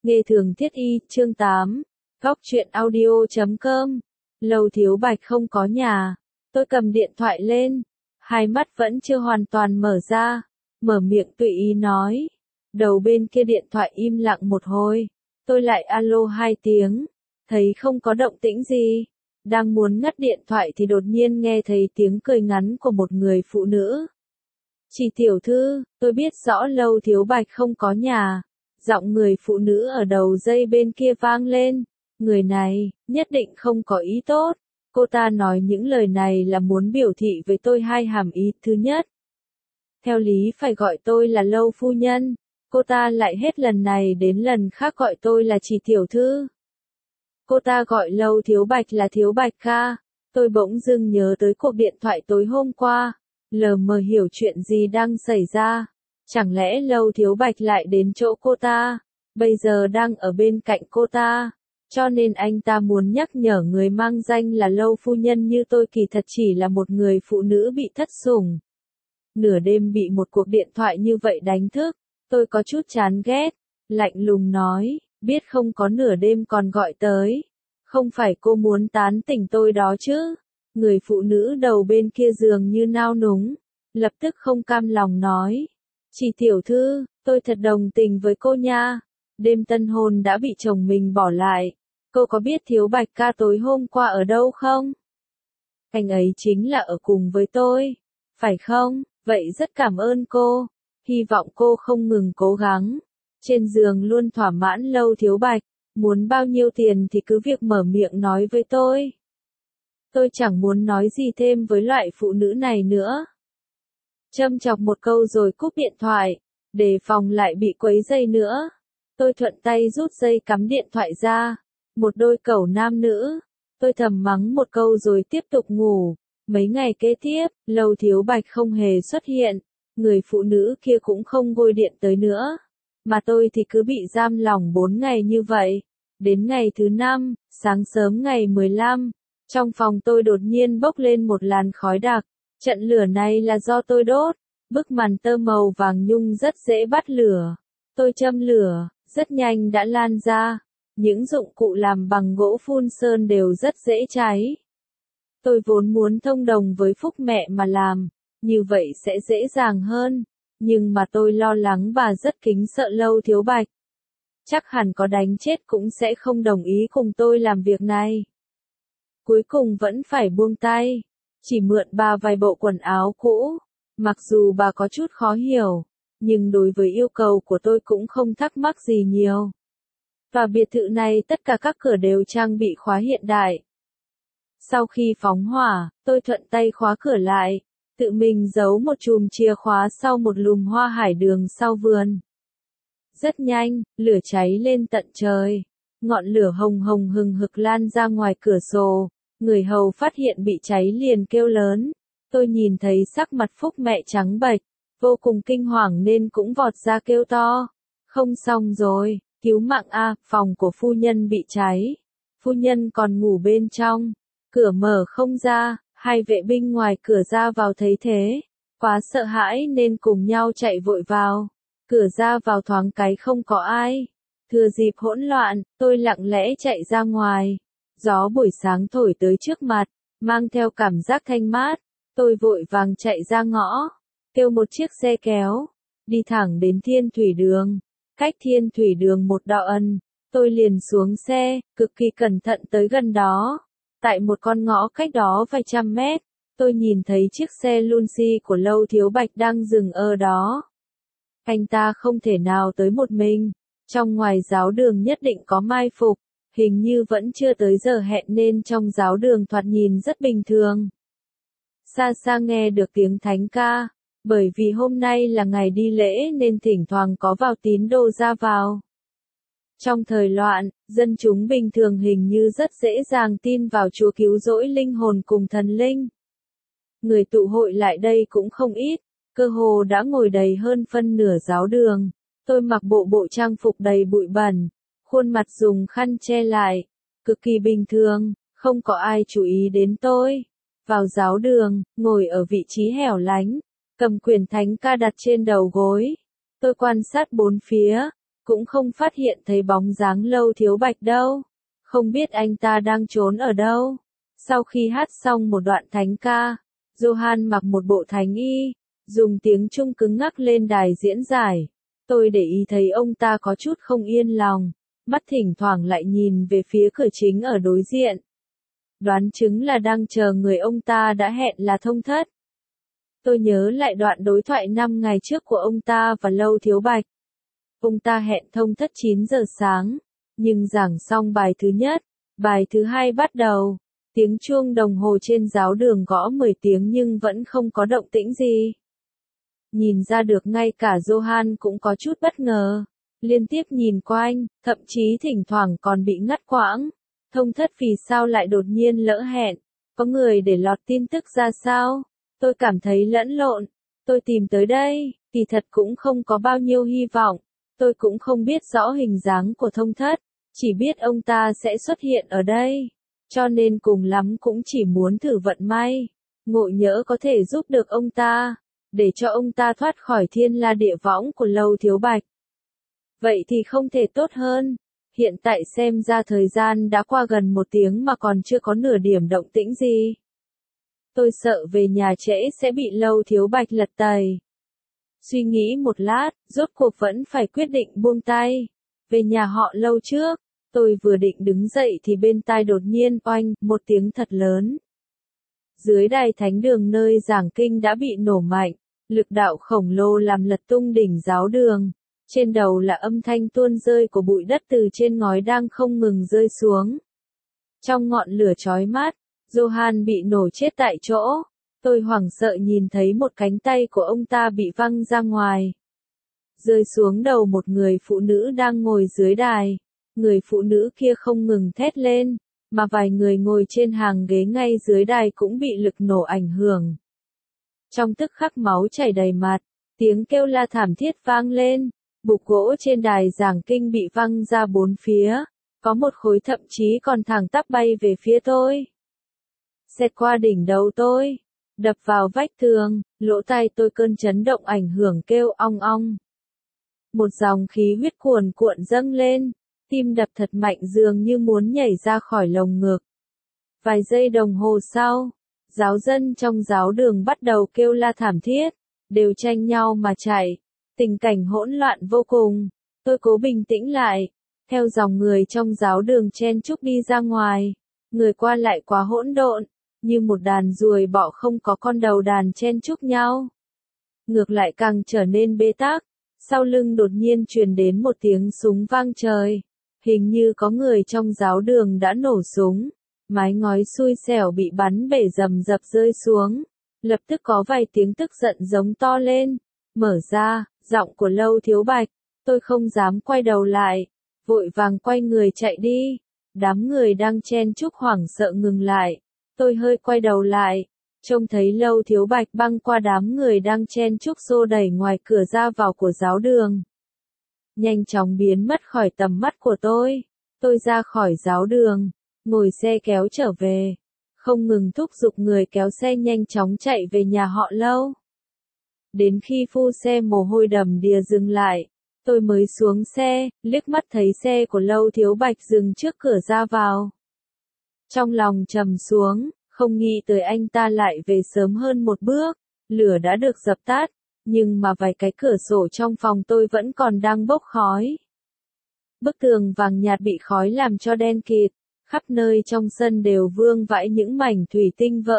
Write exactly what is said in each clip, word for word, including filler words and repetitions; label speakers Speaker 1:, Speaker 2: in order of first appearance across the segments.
Speaker 1: Nghề thường thiết y, chương tám. Góc truyện audio chấm com. Lầu Thiếu Bạch không có nhà. Tôi cầm điện thoại lên. Hai mắt vẫn chưa hoàn toàn mở ra. Mở miệng tùy ý nói. Đầu bên kia điện thoại im lặng một hồi. Tôi lại alo hai tiếng. Thấy không có động tĩnh gì. Đang muốn ngắt điện thoại thì đột nhiên nghe thấy tiếng cười ngắn của một người phụ nữ. Chị tiểu thư, tôi biết rõ Lầu Thiếu Bạch không có nhà. Giọng người phụ nữ ở đầu dây bên kia vang lên. Người này, nhất định không có ý tốt. Cô ta nói những lời này là muốn biểu thị với tôi hai hàm ý. Thứ nhất, theo lý phải gọi tôi là Lâu phu nhân. Cô ta lại hết lần này đến lần khác gọi tôi là chị tiểu thư. Cô ta gọi Lâu Thiếu Bạch là Thiếu Bạch ca. Tôi bỗng dưng nhớ tới cuộc điện thoại tối hôm qua. Lờ mờ hiểu chuyện gì đang xảy ra. Chẳng lẽ Lâu Thiếu Bạch lại đến chỗ cô ta, bây giờ đang ở bên cạnh cô ta, cho nên anh ta muốn nhắc nhở người mang danh là Lâu phu nhân như tôi kỳ thật chỉ là một người phụ nữ bị thất sủng. Nửa đêm bị một cuộc điện thoại như vậy đánh thức, tôi có chút chán ghét, lạnh lùng nói, biết không có nửa đêm còn gọi tới, không phải cô muốn tán tỉnh tôi đó chứ. Người phụ nữ đầu bên kia giường như nao núng, lập tức không cam lòng nói. Chị tiểu thư, tôi thật đồng tình với cô nha. Đêm tân hôn đã bị chồng mình bỏ lại. Cô có biết Thiếu Bạch ca tối hôm qua ở đâu không? Anh ấy chính là ở cùng với tôi. Phải không? Vậy rất cảm ơn cô. Hy vọng cô không ngừng cố gắng. Trên giường luôn thỏa mãn Lâu Thiếu Bạch. Muốn bao nhiêu tiền thì cứ việc mở miệng nói với tôi. Tôi chẳng muốn nói gì thêm với loại phụ nữ này nữa. Châm chọc một câu rồi cúp điện thoại, đề phòng lại bị quấy dây nữa. Tôi thuận tay rút dây cắm điện thoại ra. Một đôi cẩu nam nữ. Tôi thầm mắng một câu rồi tiếp tục ngủ. Mấy ngày kế tiếp, Lâu Thiếu Bạch không hề xuất hiện. Người phụ nữ kia cũng không gọi điện tới nữa. Mà tôi thì cứ bị giam lỏng bốn ngày như vậy. Đến ngày thứ năm, sáng sớm ngày mười lăm, trong phòng tôi đột nhiên bốc lên một làn khói đặc. Trận lửa này là do tôi đốt. Bức màn tơ màu vàng nhung rất dễ bắt lửa. Tôi châm lửa, rất nhanh đã lan ra. Những dụng cụ làm bằng gỗ phun sơn đều rất dễ cháy. Tôi vốn muốn thông đồng với Phúc mẹ mà làm, như vậy sẽ dễ dàng hơn. Nhưng mà tôi lo lắng và rất kính sợ Lâu Thiếu Bạch. Chắc hẳn có đánh chết cũng sẽ không đồng ý cùng tôi làm việc này. Cuối cùng vẫn phải buông tay. Chỉ mượn bà vài bộ quần áo cũ. Mặc dù bà có chút khó hiểu, nhưng đối với yêu cầu của tôi cũng không thắc mắc gì nhiều. Và biệt thự này tất cả các cửa đều trang bị khóa hiện đại. Sau khi phóng hỏa, tôi thuận tay khóa cửa lại, tự mình giấu một chùm chìa khóa sau một lùm hoa hải đường sau vườn. Rất nhanh, lửa cháy lên tận trời. Ngọn lửa hồng hồng hừng hực lan ra ngoài cửa sổ. Người hầu phát hiện bị cháy liền kêu lớn. Tôi nhìn thấy sắc mặt Phúc mẹ trắng bệch, vô cùng kinh hoàng nên cũng vọt ra kêu to. Không xong rồi, cứu mạng a, phòng của phu nhân bị cháy. Phu nhân còn ngủ bên trong, cửa mở không ra, hai vệ binh ngoài cửa ra vào thấy thế. Quá sợ hãi nên cùng nhau chạy vội vào. Cửa ra vào thoáng cái không có ai. Thừa dịp hỗn loạn, tôi lặng lẽ chạy ra ngoài. Gió buổi sáng thổi tới trước mặt, mang theo cảm giác thanh mát. Tôi vội vàng chạy ra ngõ, kêu một chiếc xe kéo, đi thẳng đến Thiên Thủy Đường. Cách Thiên Thủy Đường một đạo ân, tôi liền xuống xe, cực kỳ cẩn thận tới gần đó. Tại một con ngõ cách đó vài trăm mét, tôi nhìn thấy chiếc xe Lucy của Lâu Thiếu Bạch đang dừng ở đó. Anh ta không thể nào tới một mình, trong ngoài giáo đường nhất định có mai phục, hình như vẫn chưa tới giờ hẹn nên trong giáo đường thoạt nhìn rất bình thường. Xa xa nghe được tiếng thánh ca, bởi vì hôm nay là ngày đi lễ nên thỉnh thoảng có vào tín đồ ra vào. Trong thời loạn, dân chúng bình thường hình như rất dễ dàng tin vào Chúa cứu rỗi linh hồn cùng thần linh. Người tụ hội lại đây cũng không ít, cơ hồ đã ngồi đầy hơn phân nửa giáo đường. Tôi mặc bộ bộ trang phục đầy bụi bẩn, khuôn mặt dùng khăn che lại, cực kỳ bình thường, không có ai chú ý đến tôi. Vào giáo đường, ngồi ở vị trí hẻo lánh, cầm quyển thánh ca đặt trên đầu gối. Tôi quan sát bốn phía, cũng không phát hiện thấy bóng dáng Lâu Thiếu Bạch đâu. Không biết anh ta đang trốn ở đâu. Sau khi hát xong một đoạn thánh ca, Johan mặc một bộ thánh y, dùng tiếng Trung cứng ngắc lên đài diễn giải. Tôi để ý thấy ông ta có chút không yên lòng, mắt thỉnh thoảng lại nhìn về phía cửa chính ở đối diện. Đoán chứng là đang chờ người ông ta đã hẹn là Thông Thất. Tôi nhớ lại đoạn đối thoại năm ngày trước của ông ta và Lâu Thiếu Bạch. Ông ta hẹn Thông Thất chín giờ sáng, nhưng giảng xong bài thứ nhất, bài thứ hai bắt đầu. Tiếng chuông đồng hồ trên giáo đường gõ mười tiếng nhưng vẫn không có động tĩnh gì. Nhìn ra được ngay cả Johan cũng có chút bất ngờ, liên tiếp nhìn quanh, thậm chí thỉnh thoảng còn bị ngắt quãng. Thông Thất vì sao lại đột nhiên lỡ hẹn? Có người để lọt tin tức ra sao? Tôi cảm thấy lẫn lộn. Tôi tìm tới đây, kỳ thật cũng không có bao nhiêu hy vọng. Tôi cũng không biết rõ hình dáng của Thông Thất, chỉ biết ông ta sẽ xuất hiện ở đây. Cho nên cùng lắm cũng chỉ muốn thử vận may, ngộ nhỡ có thể giúp được ông ta, để cho ông ta thoát khỏi thiên la địa võng của Lâu Thiếu Bạch. Vậy thì không thể tốt hơn. Hiện tại xem ra thời gian đã qua gần một tiếng mà còn chưa có nửa điểm động tĩnh gì. Tôi sợ về nhà trễ sẽ bị Lâu Thiếu Bạch lật tẩy. Suy nghĩ một lát, rốt cuộc vẫn phải quyết định buông tay. Về nhà họ Lâu trước. Tôi vừa định đứng dậy thì bên tai đột nhiên oanh, một tiếng thật lớn. Dưới đài thánh đường nơi giảng kinh đã bị nổ mạnh, lực đạo khổng lồ làm lật tung đỉnh giáo đường. Trên đầu là âm thanh tuôn rơi của bụi đất từ trên ngói đang không ngừng rơi xuống. Trong ngọn lửa chói mắt, Johan bị nổ chết tại chỗ. Tôi hoảng sợ nhìn thấy một cánh tay của ông ta bị văng ra ngoài, rơi xuống đầu một người phụ nữ đang ngồi dưới đài. Người phụ nữ kia không ngừng thét lên, mà vài người ngồi trên hàng ghế ngay dưới đài cũng bị lực nổ ảnh hưởng. Trong tức khắc máu chảy đầy mặt, tiếng kêu la thảm thiết vang lên, bục gỗ trên đài giảng kinh bị văng ra bốn phía, có một khối thậm chí còn thẳng tắp bay về phía tôi. Xẹt qua đỉnh đầu tôi, đập vào vách tường, lỗ tai tôi cơn chấn động ảnh hưởng kêu ong ong. Một dòng khí huyết cuồn cuộn dâng lên. Tim đập thật mạnh dường như muốn nhảy ra khỏi lồng ngực. Vài giây đồng hồ sau, giáo dân trong giáo đường bắt đầu kêu la thảm thiết, đều tranh nhau mà chạy. Tình cảnh hỗn loạn vô cùng. Tôi cố bình tĩnh lại, theo dòng người trong giáo đường chen chúc đi ra ngoài. Người qua lại quá hỗn độn, như một đàn ruồi bọ không có con đầu đàn chen chúc nhau. Ngược lại càng trở nên bế tắc. Sau lưng đột nhiên truyền đến một tiếng súng vang trời. Hình như có người trong giáo đường đã nổ súng, mái ngói xui xẻo bị bắn bể rầm rập rơi xuống. Lập tức có vài tiếng tức giận giống to lên, mở ra, giọng của Lâu Thiếu Bạch. Tôi không dám quay đầu lại, vội vàng quay người chạy đi. Đám người đang chen chúc hoảng sợ ngừng lại. Tôi hơi quay đầu lại, trông thấy Lâu Thiếu Bạch băng qua đám người đang chen chúc xô đẩy ngoài cửa ra vào của giáo đường. Nhanh chóng biến mất khỏi tầm mắt của tôi. Tôi ra khỏi giáo đường, ngồi xe kéo trở về, không ngừng thúc giục người kéo xe nhanh chóng chạy về nhà họ Lâu. Đến khi phu xe mồ hôi đầm đìa dừng lại, tôi mới xuống xe, liếc mắt thấy xe của Lâu Thiếu Bạch dừng trước cửa ra vào. Trong lòng trầm xuống, không nghĩ tới anh ta lại về sớm hơn một bước. Lửa đã được dập tắt, nhưng mà vài cái cửa sổ trong phòng tôi vẫn còn đang bốc khói. Bức tường vàng nhạt bị khói làm cho đen kịt, khắp nơi trong sân đều vương vãi những mảnh thủy tinh vỡ.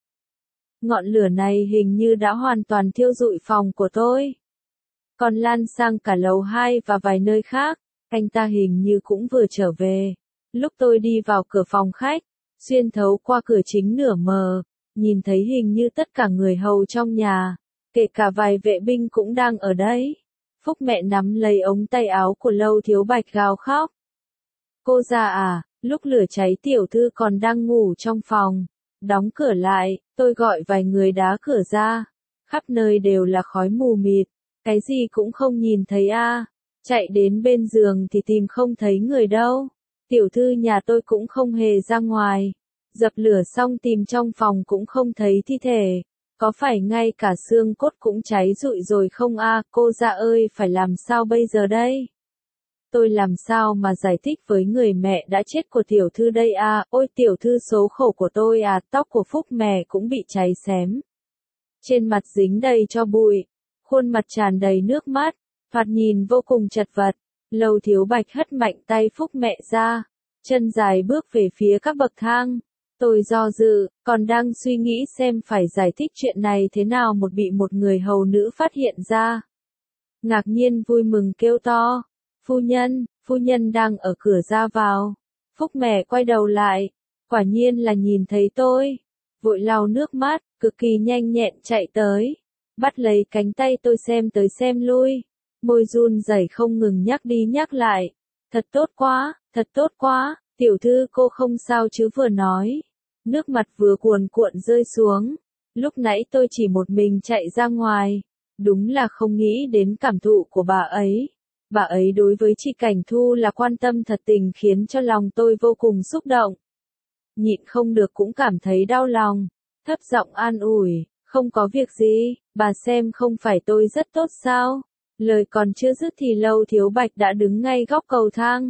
Speaker 1: Ngọn lửa này hình như đã hoàn toàn thiêu rụi phòng của tôi, còn lan sang cả lầu hai và vài nơi khác. Anh ta hình như cũng vừa trở về. Lúc tôi đi vào cửa phòng khách, xuyên thấu qua cửa chính nửa mờ, nhìn thấy hình như tất cả người hầu trong nhà, kể cả vài vệ binh cũng đang ở đấy. Phúc mẹ nắm lấy ống tay áo của Lâu Thiếu Bạch gào khóc. Cô già à, lúc lửa cháy tiểu thư còn đang ngủ trong phòng. Đóng cửa lại, tôi gọi vài người đá cửa ra. Khắp nơi đều là khói mù mịt, cái gì cũng không nhìn thấy a. Chạy đến bên giường thì tìm không thấy người đâu. Tiểu thư nhà tôi cũng không hề ra ngoài. Dập lửa xong tìm trong phòng cũng không thấy thi thể. Có phải ngay cả xương cốt cũng cháy rụi rồi không a? Cô già ơi, phải làm sao bây giờ đây? Tôi làm sao mà giải thích với người mẹ đã chết của tiểu thư đây à, ôi tiểu thư số khổ của tôi à, tóc của Phúc mẹ cũng bị cháy xém. Trên mặt dính đầy tro bụi, khuôn mặt tràn đầy nước mắt, thoạt nhìn vô cùng chật vật. Lầu Thiếu Bạch hất mạnh tay Phúc mẹ ra, chân dài bước về phía các bậc thang. Tôi do dự, còn đang suy nghĩ xem phải giải thích chuyện này thế nào một bị một người hầu nữ phát hiện ra. Ngạc nhiên vui mừng kêu to, phu nhân, phu nhân đang ở cửa ra vào. Phúc mẹ quay đầu lại, quả nhiên là nhìn thấy tôi, vội lau nước mắt, cực kỳ nhanh nhẹn chạy tới, bắt lấy cánh tay tôi xem tới xem lui, môi run rẩy không ngừng nhắc đi nhắc lại, thật tốt quá, thật tốt quá, tiểu thư cô không sao chứ vừa nói, nước mặt vừa cuồn cuộn rơi xuống, lúc nãy tôi chỉ một mình chạy ra ngoài, đúng là không nghĩ đến cảm thụ của bà ấy. Bà ấy đối với chị Cảnh Thu là quan tâm thật tình khiến cho lòng tôi vô cùng xúc động. Nhịn không được cũng cảm thấy đau lòng, thấp giọng an ủi, không có việc gì, bà xem không phải tôi rất tốt sao? Lời còn chưa dứt thì Lầu Thiếu Bạch đã đứng ngay góc cầu thang.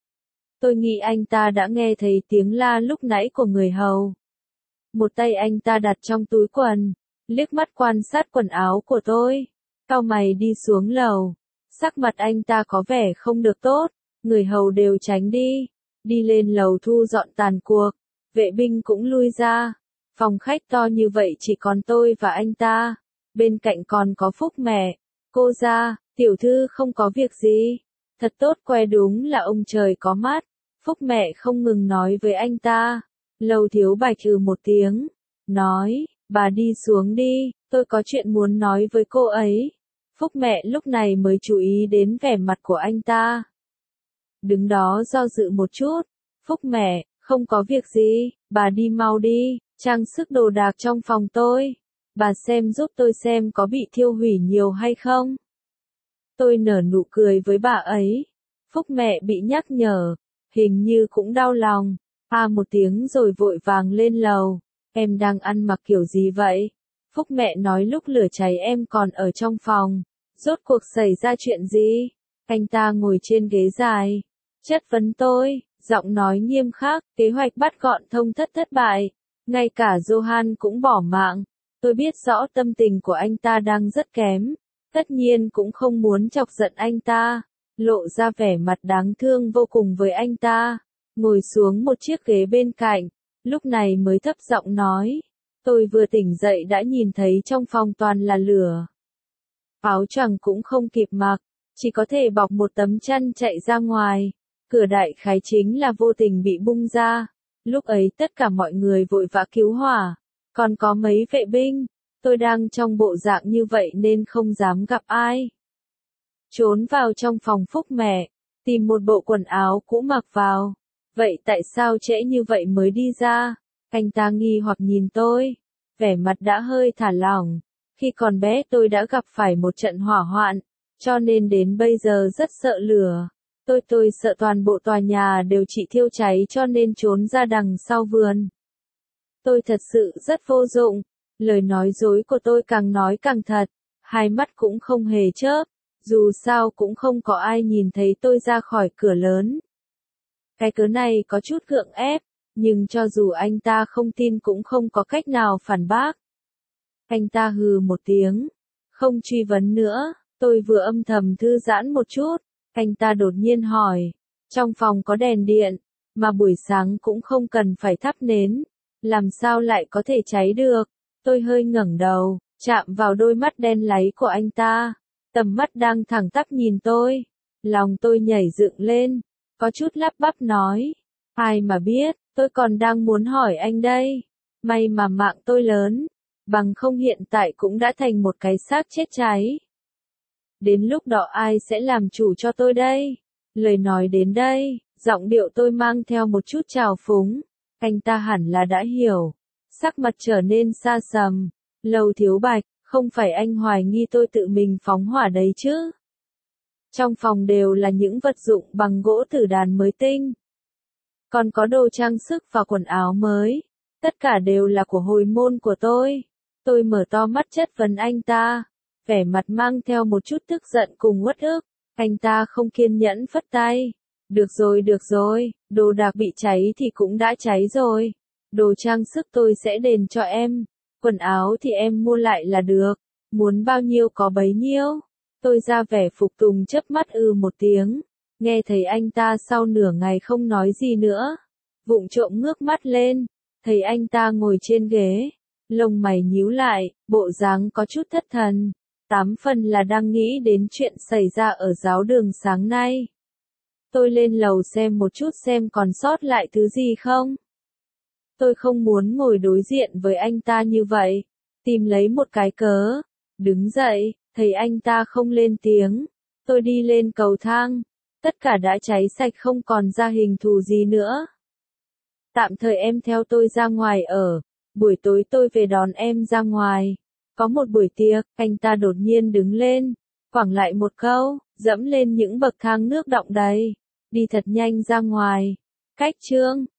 Speaker 1: Tôi nghĩ anh ta đã nghe thấy tiếng la lúc nãy của người hầu. Một tay anh ta đặt trong túi quần, liếc mắt quan sát quần áo của tôi, cau mày đi xuống lầu. Sắc mặt anh ta có vẻ không được tốt, người hầu đều tránh đi, đi lên lầu thu dọn tàn cuộc, vệ binh cũng lui ra, phòng khách to như vậy chỉ còn tôi và anh ta, bên cạnh còn có Phúc mẹ, cô ra, tiểu thư không có việc gì, thật tốt que đúng là ông trời có mắt, Phúc mẹ không ngừng nói với anh ta, Lầu Thiếu Bạch trừ một tiếng, nói, bà đi xuống đi, tôi có chuyện muốn nói với cô ấy. Phúc mẹ lúc này mới chú ý đến vẻ mặt của anh ta. Đứng đó do dự một chút. Phúc mẹ, không có việc gì, bà đi mau đi, trang sức đồ đạc trong phòng tôi. Bà xem giúp tôi xem có bị thiêu hủy nhiều hay không. Tôi nở nụ cười với bà ấy. Phúc mẹ bị nhắc nhở, hình như cũng đau lòng. À một tiếng rồi vội vàng lên lầu. Em đang ăn mặc kiểu gì vậy? Phúc mẹ nói lúc lửa cháy em còn ở trong phòng. Rốt cuộc xảy ra chuyện gì? Anh ta ngồi trên ghế dài. Chất vấn tôi, giọng nói nghiêm khắc, kế hoạch bắt gọn thông thất thất bại. Ngay cả Johan cũng bỏ mạng. Tôi biết rõ tâm tình của anh ta đang rất kém. Tất nhiên cũng không muốn chọc giận anh ta. Lộ ra vẻ mặt đáng thương vô cùng với anh ta. Ngồi xuống một chiếc ghế bên cạnh. Lúc này mới thấp giọng nói. Tôi vừa tỉnh dậy đã nhìn thấy trong phòng toàn là lửa. Áo choàng cũng không kịp mặc, chỉ có thể bọc một tấm chăn chạy ra ngoài. Cửa đại khái chính là vô tình bị bung ra. Lúc ấy tất cả mọi người vội vã cứu hỏa, còn có mấy vệ binh. Tôi đang trong bộ dạng như vậy nên không dám gặp ai. Trốn vào trong phòng Phúc mẹ, tìm một bộ quần áo cũ mặc vào. Vậy tại sao trễ như vậy mới đi ra? Anh ta nghi hoặc nhìn tôi, vẻ mặt đã hơi thả lỏng. Khi còn bé tôi đã gặp phải một trận hỏa hoạn, cho nên đến bây giờ rất sợ lửa. Tôi tôi sợ toàn bộ tòa nhà đều chỉ thiêu cháy cho nên trốn ra đằng sau vườn. Tôi thật sự rất vô dụng, lời nói dối của tôi càng nói càng thật, hai mắt cũng không hề chớp, dù sao cũng không có ai nhìn thấy tôi ra khỏi cửa lớn. Cái cớ này có chút gượng ép, nhưng cho dù anh ta không tin cũng không có cách nào phản bác. Anh ta hừ một tiếng, không truy vấn nữa, tôi vừa âm thầm thư giãn một chút, anh ta đột nhiên hỏi, trong phòng có đèn điện, mà buổi sáng cũng không cần phải thắp nến, làm sao lại có thể cháy được, tôi hơi ngẩng đầu, chạm vào đôi mắt đen láy của anh ta, tầm mắt đang thẳng tắp nhìn tôi, lòng tôi nhảy dựng lên, có chút lắp bắp nói, ai mà biết, tôi còn đang muốn hỏi anh đây, may mà mạng tôi lớn. Bằng không hiện tại cũng đã thành một cái xác chết cháy. Đến lúc đó ai sẽ làm chủ cho tôi đây? Lời nói đến đây, giọng điệu tôi mang theo một chút trào phúng. Anh ta hẳn là đã hiểu. Sắc mặt trở nên xa sầm. Lầu Thiếu Bạch, không phải anh hoài nghi tôi tự mình phóng hỏa đấy chứ? Trong phòng đều là những vật dụng bằng gỗ tử đàn mới tinh. Còn có đồ trang sức và quần áo mới. Tất cả đều là của hồi môn của tôi. Tôi mở to mắt chất vấn anh ta, vẻ mặt mang theo một chút tức giận cùng uất ức. Anh ta không kiên nhẫn phất tay. Được rồi được rồi, đồ đạc bị cháy thì cũng đã cháy rồi. Đồ trang sức tôi sẽ đền cho em. Quần áo thì em mua lại là được. Muốn bao nhiêu có bấy nhiêu. Tôi ra vẻ phục tùng chớp mắt ư một tiếng. Nghe thấy anh ta sau nửa ngày không nói gì nữa. Vụng trộm ngước mắt lên. Thấy anh ta ngồi trên ghế. Lông mày nhíu lại, bộ dáng có chút thất thần. Tám phần là đang nghĩ đến chuyện xảy ra ở giáo đường sáng nay. Tôi lên lầu xem một chút xem còn sót lại thứ gì không. Tôi không muốn ngồi đối diện với anh ta như vậy. Tìm lấy một cái cớ. Đứng dậy, thấy anh ta không lên tiếng. Tôi đi lên cầu thang. Tất cả đã cháy sạch không còn ra hình thù gì nữa. Tạm thời em theo tôi ra ngoài ở. Buổi tối tôi về đón em ra ngoài. Có một buổi tiệc, anh ta đột nhiên đứng lên. Quẳng lại một câu, dẫm lên những bậc thang nước đọng đầy. Đi thật nhanh ra ngoài. Cách chương